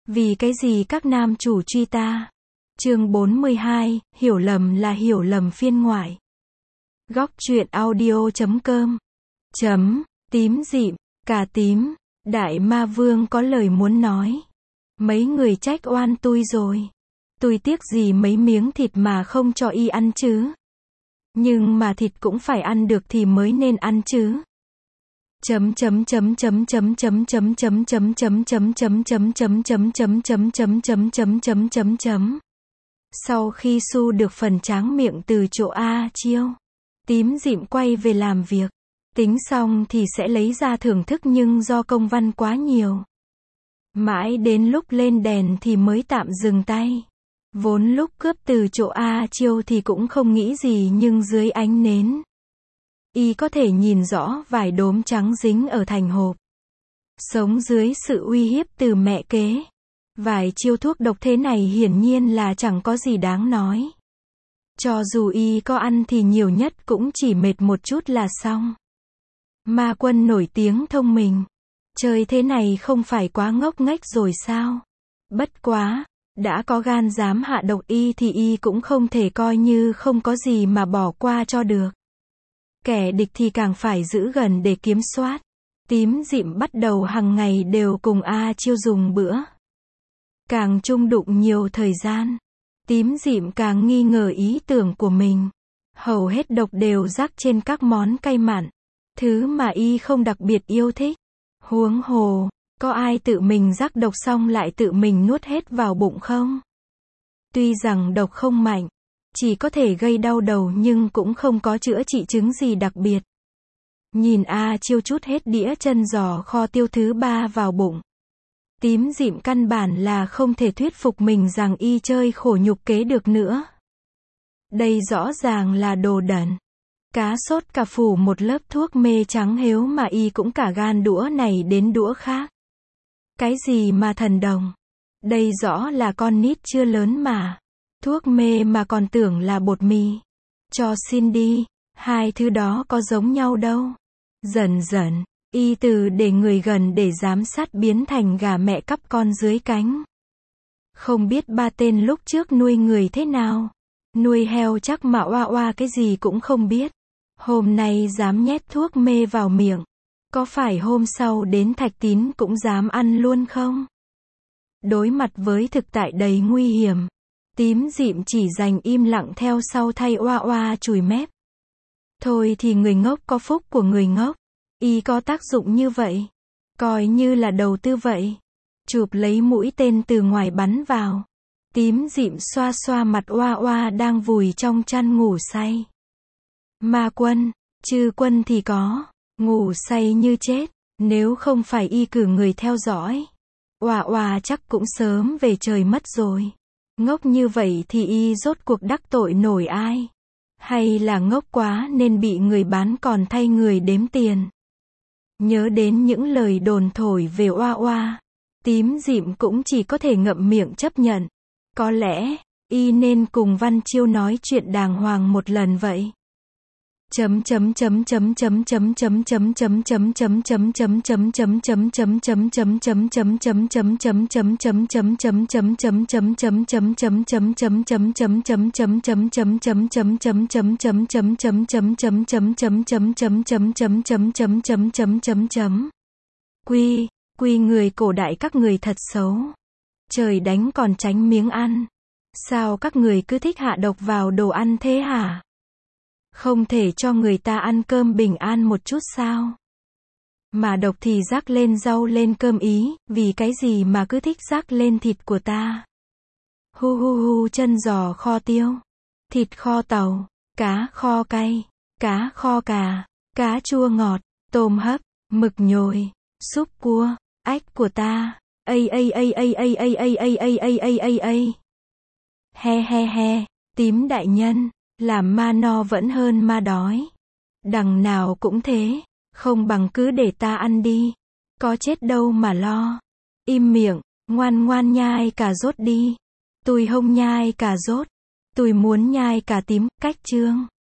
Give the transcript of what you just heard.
Vì cái gì các nam chủ truy ta? Chương 42, hiểu lầm là hiểu lầm phiên ngoại. Góc truyện audio.com Tím dịm, cà tím, đại ma vương có lời muốn nói. Mấy người trách oan tui rồi. Tui tiếc gì mấy miếng thịt mà không cho y ăn chứ. Nhưng mà thịt cũng phải ăn được thì mới nên ăn chứ. Sau khi Su được phần tráng miệng từ chỗ A Chiêu, tím dịm quay về làm việc. Tính xong thì sẽ lấy ra thưởng thức nhưng do công văn quá nhiều. Mãi đến lúc lên đèn thì mới tạm dừng tay. Vốn lúc cướp từ chỗ A Chiêu thì cũng không nghĩ gì nhưng dưới ánh nến, y có thể nhìn rõ vài đốm trắng dính ở thành hộp. Sống dưới sự uy hiếp từ mẹ kế. Vài chiêu thuốc độc thế này hiển nhiên là chẳng có gì đáng nói. Cho dù y có ăn thì nhiều nhất cũng chỉ mệt một chút là xong. Ma Quân nổi tiếng thông minh. Chơi thế này không phải quá ngốc nghếch rồi sao? Bất quá, đã có gan dám hạ độc y thì y cũng không thể coi như không có gì mà bỏ qua cho được. Kẻ địch thì càng phải giữ gần để kiểm soát. Tím dịm bắt đầu hàng ngày đều cùng A Chiêu dùng bữa. Càng chung đụng nhiều thời gian, tím dịm càng nghi ngờ ý tưởng của mình. Hầu hết độc đều rắc trên các món cay mặn, thứ mà y không đặc biệt yêu thích. Huống hồ, có ai tự mình rắc độc xong lại tự mình nuốt hết vào bụng không? Tuy rằng độc không mạnh, chỉ có thể gây đau đầu nhưng cũng không có chữa trị chứng gì đặc biệt. Nhìn A Chiêu chút hết đĩa chân giò kho tiêu thứ 3 vào bụng. Tím dịm căn bản là không thể thuyết phục mình rằng y chơi khổ nhục kế được nữa. Đây rõ ràng là đồ đẩn. Cá sốt cà phủ một lớp thuốc mê trắng héo mà y cũng cả gan đũa này đến đũa khác. Cái gì mà thần đồng? Đây rõ là con nít chưa lớn mà. Thuốc mê mà còn tưởng là bột mì. Cho xin đi, hai thứ đó có giống nhau đâu. Dần dần, y từ để người gần để giám sát biến thành gà mẹ cắp con dưới cánh. Không biết ba tên lúc trước nuôi người thế nào. Nuôi heo chắc mà oa oa cái gì cũng không biết. Hôm nay dám nhét thuốc mê vào miệng. Có phải hôm sau đến Thạch Tín cũng dám ăn luôn không? Đối mặt với thực tại đầy nguy hiểm, tím dịm chỉ dành im lặng theo sau thay oa oa chùi mép. Thôi thì người ngốc có phúc của người ngốc. Y có tác dụng như vậy. Coi như là đầu tư vậy. Chụp lấy mũi tên từ ngoài bắn vào. Tím dịm xoa xoa mặt oa oa đang vùi trong chăn ngủ say. Ma Quân, Chư Quân thì có. Ngủ say như chết. Nếu không phải y cử người theo dõi, oa oa chắc cũng sớm về trời mất rồi. Ngốc như vậy thì y rốt cuộc đắc tội nổi ai? Hay là ngốc quá nên bị người bán còn thay người đếm tiền? Nhớ đến những lời đồn thổi về oa oa, tím dịm cũng chỉ có thể ngậm miệng chấp nhận. Có lẽ, y nên cùng Văn Chiêu nói chuyện đàng hoàng một lần vậy. Quy người cổ đại các người thật xấu. Trời đánh còn tránh miếng ăn. Sao các người cứ thích hạ độc vào đồ ăn thế hả? Không thể cho người ta ăn cơm bình an một chút sao? Mà độc thì rắc lên rau lên cơm ý, vì cái gì mà cứ thích rắc lên thịt của ta? Hu hu hu chân giò kho tiêu, thịt kho tàu, cá kho cay, cá kho cà, cá chua ngọt, tôm hấp, mực nhồi, súp cua, ếch của ta. He, tím đại nhân, làm ma no vẫn hơn ma đói. Đằng nào cũng thế, không bằng cứ để ta ăn đi. Có chết đâu mà lo. Im miệng, ngoan ngoan nhai cà rốt đi. Tui không nhai cà rốt. Tui muốn nhai cà tím, cách chương.